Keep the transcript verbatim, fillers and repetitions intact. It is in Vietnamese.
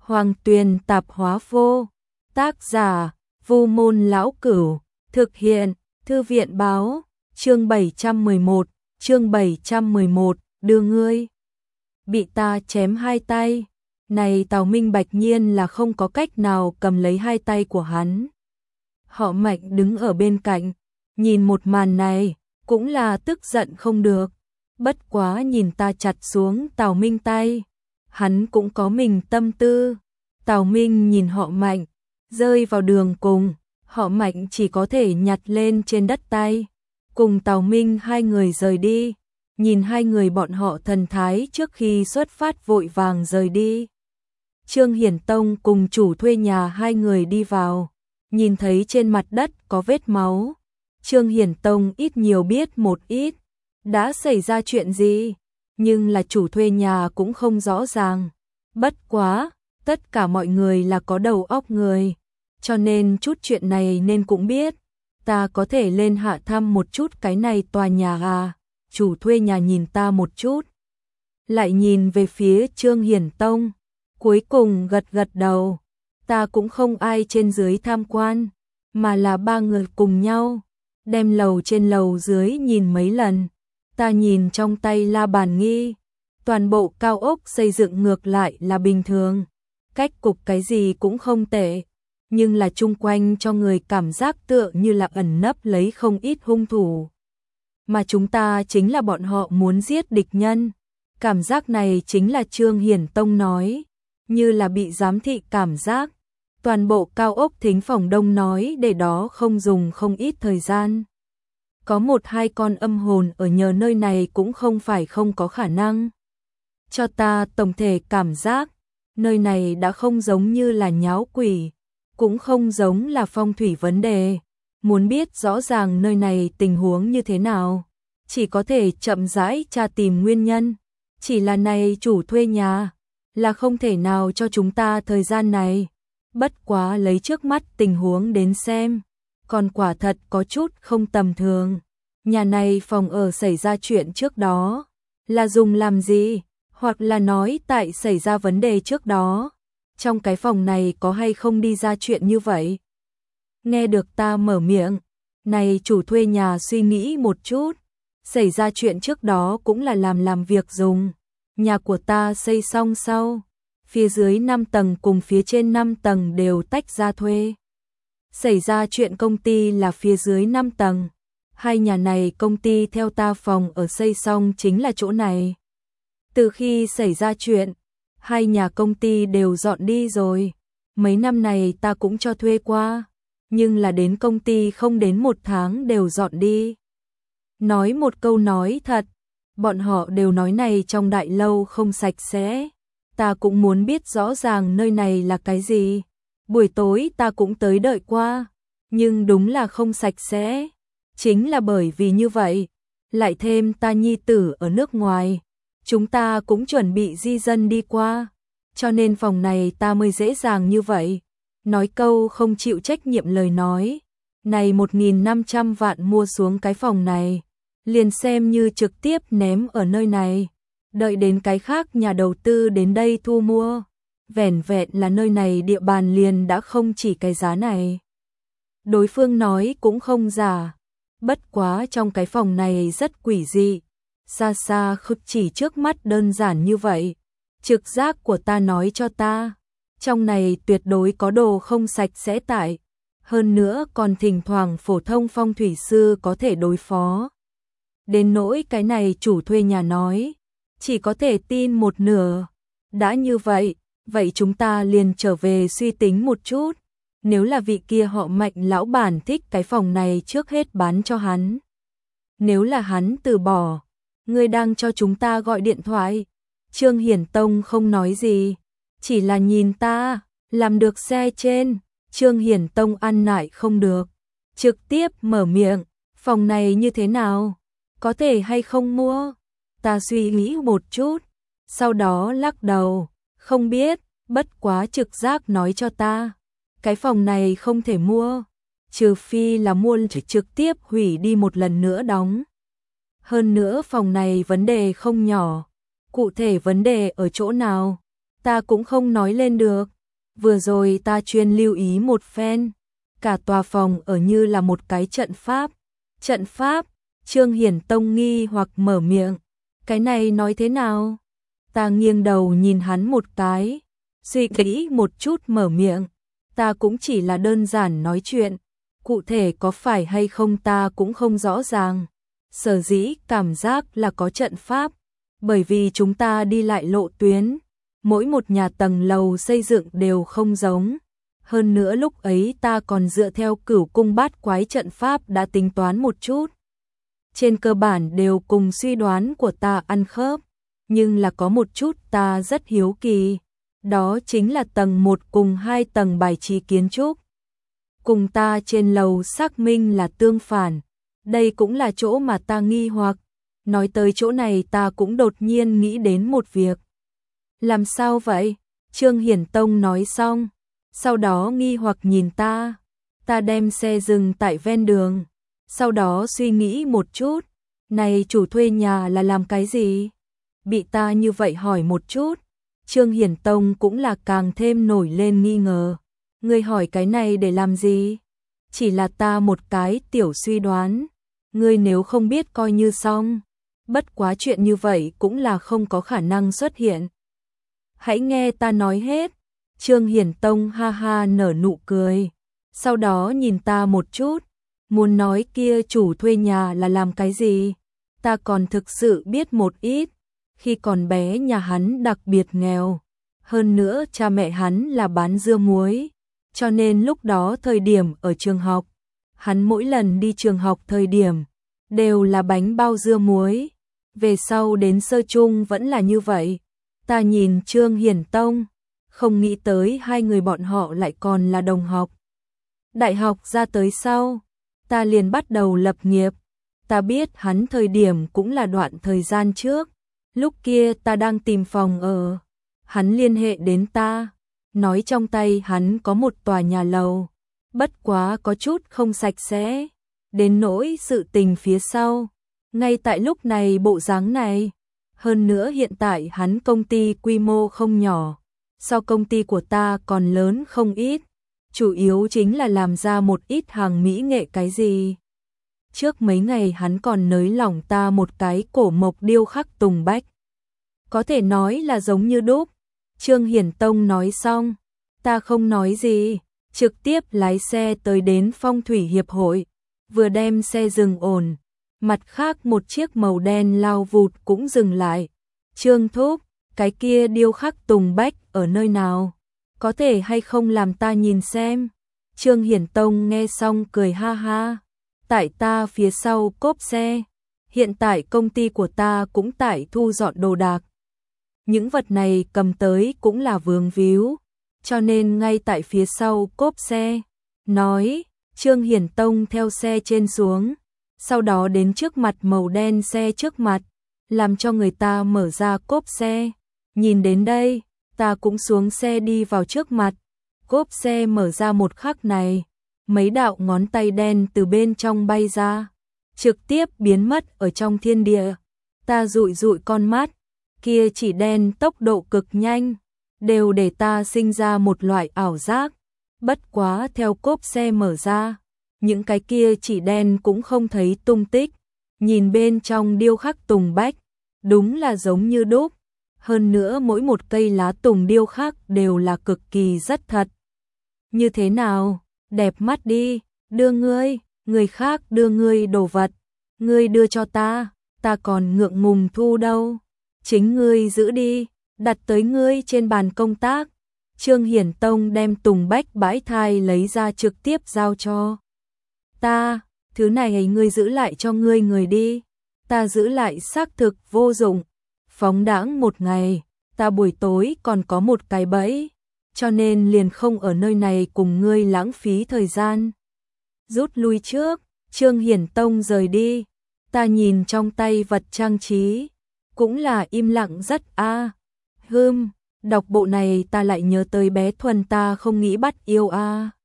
Hoàng Tuyền tạp hóa vô. Tác giả, Vu Môn Lão Cửu. Thực hiện, Thư viện báo. Chương bảy trăm mười một, chương bảy trăm mười một, đưa ngươi. Bị ta chém hai tay. Này Tào Minh bạch nhiên là không có cách nào cầm lấy hai tay của hắn. Họ Mạnh đứng ở bên cạnh, nhìn một màn này, cũng là tức giận không được. Bất quá nhìn ta chặt xuống Tào Minh tay, hắn cũng có mình tâm tư. Tào Minh nhìn họ Mạnh, rơi vào đường cùng, họ Mạnh chỉ có thể nhặt lên trên đất tay. Cùng Tào Minh hai người rời đi, nhìn hai người bọn họ thần thái trước khi xuất phát vội vàng rời đi. Trương Hiển Tông cùng chủ thuê nhà hai người đi vào, nhìn thấy trên mặt đất có vết máu. Trương Hiển Tông ít nhiều biết một ít, đã xảy ra chuyện gì, nhưng là chủ thuê nhà cũng không rõ ràng. Bất quá, tất cả mọi người là có đầu óc người, cho nên chút chuyện này nên cũng biết. Ta có thể lên hạ thăm một chút cái này tòa nhà à? Chủ thuê nhà nhìn ta một chút, lại nhìn về phía Trương Hiển Tông, cuối cùng gật gật đầu. Ta cũng không ai trên dưới tham quan, mà là ba người cùng nhau, đem lầu trên lầu dưới nhìn mấy lần. Ta nhìn trong tay la bàn nghi, toàn bộ cao ốc xây dựng ngược lại là bình thường, cách cục cái gì cũng không tệ, nhưng là chung quanh cho người cảm giác tựa như là ẩn nấp lấy không ít hung thủ. Mà chúng ta chính là bọn họ muốn giết địch nhân. Cảm giác này chính là Trương Hiển Tông nói, như là bị giám thị cảm giác. Toàn bộ cao ốc thính phòng đông nói để đó không dùng không ít thời gian. Có một hai con âm hồn ở nhờ nơi này cũng không phải không có khả năng. Cho ta tổng thể cảm giác, nơi này đã không giống như là nháo quỷ, cũng không giống là phong thủy vấn đề. Muốn biết rõ ràng nơi này tình huống như thế nào, chỉ có thể chậm rãi tra tìm nguyên nhân. Chỉ là này chủ thuê nhà, là không thể nào cho chúng ta thời gian này. Bất quá lấy trước mắt tình huống đến xem, còn quả thật có chút không tầm thường. Nhà này phòng ở xảy ra chuyện trước đó, là dùng làm gì? Hoặc là nói tại xảy ra vấn đề trước đó, trong cái phòng này có hay không đi ra chuyện như vậy? Nghe được ta mở miệng, này chủ thuê nhà suy nghĩ một chút, xảy ra chuyện trước đó cũng là làm làm việc dùng. Nhà của ta xây xong sau, phía dưới năm tầng cùng phía trên năm tầng đều tách ra thuê. Xảy ra chuyện công ty là phía dưới năm tầng, hai nhà này công ty theo ta phòng ở xây xong chính là chỗ này. Từ khi xảy ra chuyện, hai nhà công ty đều dọn đi rồi. Mấy năm này ta cũng cho thuê qua, nhưng là đến công ty không đến một tháng đều dọn đi. Nói một câu nói thật, bọn họ đều nói này trong đại lâu không sạch sẽ. Ta cũng muốn biết rõ ràng nơi này là cái gì. Buổi tối ta cũng tới đợi qua, nhưng đúng là không sạch sẽ. Chính là bởi vì như vậy, lại thêm ta nhi tử ở nước ngoài, chúng ta cũng chuẩn bị di dân đi qua, cho nên phòng này ta mới dễ dàng như vậy. Nói câu không chịu trách nhiệm lời nói, này một nghìn năm trăm vạn mua xuống cái phòng này, liền xem như trực tiếp ném ở nơi này, đợi đến cái khác nhà đầu tư đến đây thu mua, vẻn vẹn là nơi này địa bàn liền đã không chỉ cái giá này. Đối phương nói cũng không giả, bất quá trong cái phòng này rất quỷ dị, xa xa không chỉ trước mắt đơn giản như vậy. Trực giác của ta nói cho ta, trong này tuyệt đối có đồ không sạch sẽ tại, hơn nữa còn thỉnh thoảng phổ thông phong thủy sư có thể đối phó. Đến nỗi cái này chủ thuê nhà nói, chỉ có thể tin một nửa. Đã như vậy, vậy chúng ta liền trở về suy tính một chút. Nếu là vị kia họ Mạnh lão bản thích cái phòng này trước hết bán cho hắn. Nếu là hắn từ bỏ, người đang cho chúng ta gọi điện thoại. Trương Hiển Tông không nói gì, chỉ là nhìn ta, làm được xe trên. Trương Hiển Tông ăn nại không được, trực tiếp mở miệng, phòng này như thế nào? Có thể hay không mua? Ta suy nghĩ một chút, sau đó lắc đầu, không biết, bất quá trực giác nói cho ta, cái phòng này không thể mua, trừ phi là mua trực tiếp hủy đi một lần nữa đóng. Hơn nữa phòng này vấn đề không nhỏ, cụ thể vấn đề ở chỗ nào, ta cũng không nói lên được. Vừa rồi ta chuyên lưu ý một phen, cả tòa phòng ở như là một cái trận pháp. Trận pháp? Trương Hiển Tông nghi hoặc mở miệng. Cái này nói thế nào? Ta nghiêng đầu nhìn hắn một cái, suy nghĩ một chút mở miệng. Ta cũng chỉ là đơn giản nói chuyện, cụ thể có phải hay không ta cũng không rõ ràng. Sở dĩ cảm giác là có trận pháp, bởi vì chúng ta đi lại lộ tuyến, mỗi một nhà tầng lầu xây dựng đều không giống. Hơn nữa lúc ấy ta còn dựa theo Cửu Cung Bát Quái trận pháp đã tính toán một chút. Trên cơ bản đều cùng suy đoán của ta ăn khớp, nhưng là có một chút ta rất hiếu kỳ, đó chính là tầng một cùng hai tầng bài trí kiến trúc. Cùng ta trên lầu xác minh là tương phản, đây cũng là chỗ mà ta nghi hoặc. Nói tới chỗ này ta cũng đột nhiên nghĩ đến một việc. Làm sao vậy? Trương Hiển Tông nói xong, sau đó nghi hoặc nhìn ta. Ta đem xe dừng tại ven đường, sau đó suy nghĩ một chút, này chủ thuê nhà là làm cái gì? Bị ta như vậy hỏi một chút, Trương Hiển Tông cũng là càng thêm nổi lên nghi ngờ. Ngươi hỏi cái này để làm gì? Chỉ là ta một cái tiểu suy đoán, ngươi nếu không biết coi như xong. Bất quá chuyện như vậy cũng là không có khả năng xuất hiện. Hãy nghe ta nói hết. Trương Hiển Tông ha ha nở nụ cười, sau đó nhìn ta một chút, muốn nói kia chủ thuê nhà là làm cái gì, ta còn thực sự biết một ít. Khi còn bé nhà hắn đặc biệt nghèo, hơn nữa cha mẹ hắn là bán dưa muối, cho nên lúc đó thời điểm ở trường học, hắn mỗi lần đi trường học thời điểm đều là bánh bao dưa muối. Về sau đến sơ trung vẫn là như vậy. Ta nhìn Trương Hiển Tông, không nghĩ tới hai người bọn họ lại còn là đồng học. Đại học ra tới sau, ta liền bắt đầu lập nghiệp. Ta biết hắn thời điểm cũng là đoạn thời gian trước. Lúc kia ta đang tìm phòng ở, hắn liên hệ đến ta, nói trong tay hắn có một tòa nhà lầu, bất quá có chút không sạch sẽ, đến nỗi sự tình phía sau. Ngay tại lúc này bộ dáng này, hơn nữa hiện tại hắn công ty quy mô không nhỏ, so công ty của ta còn lớn không ít, chủ yếu chính là làm ra một ít hàng mỹ nghệ cái gì. Trước mấy ngày hắn còn nới lỏng ta một cái cổ mộc điêu khắc tùng bách. Có thể nói là giống như đúc. Trương Hiển Tông nói xong, ta không nói gì, trực tiếp lái xe tới đến Phong thủy hiệp hội, vừa đem xe dừng ổn. Mặt khác một chiếc màu đen lao vụt cũng dừng lại. Trương thúc, cái kia điêu khắc tùng bách ở nơi nào? Có thể hay không làm ta nhìn xem? Trương Hiển Tông nghe xong cười ha ha. Tại ta phía sau cốp xe. Hiện tại công ty của ta cũng tại thu dọn đồ đạc. Những vật này cầm tới cũng là vướng víu, cho nên ngay tại phía sau cốp xe. Nói, Trương Hiển Tông theo xe trên xuống, sau đó đến trước mặt màu đen xe trước mặt, làm cho người ta mở ra cốp xe. Nhìn đến đây, ta cũng xuống xe đi vào trước mặt. Cốp xe mở ra một khắc này, mấy đạo ngón tay đen từ bên trong bay ra, trực tiếp biến mất ở trong thiên địa. Ta dụi dụi con mắt, kia chỉ đen tốc độ cực nhanh, đều để ta sinh ra một loại ảo giác. Bất quá theo cốp xe mở ra, những cái kia chỉ đen cũng không thấy tung tích. Nhìn bên trong điêu khắc tùng bách, đúng là giống như đúc. Hơn nữa mỗi một cây lá tùng điêu khắc đều là cực kỳ rất thật. Như thế nào? Đẹp mắt đi, đưa ngươi, người khác đưa ngươi đồ vật, ngươi đưa cho ta, ta còn ngượng ngùng thu đâu. Chính ngươi giữ đi, đặt tới ngươi trên bàn công tác. Trương Hiển Tông đem tùng bách bãi thai lấy ra trực tiếp giao cho ta. Thứ này ngươi giữ lại cho ngươi người đi. Ta giữ lại xác thực vô dụng. Phóng đãng một ngày, ta buổi tối còn có một cái bẫy, cho nên liền không ở nơi này cùng ngươi lãng phí thời gian. Rút lui trước, Trương Hiển Tông rời đi. Ta nhìn trong tay vật trang trí, cũng là im lặng rất a. À. Hừm, đọc bộ này ta lại nhớ tới bé Thuần ta không nghĩ bắt yêu a. À.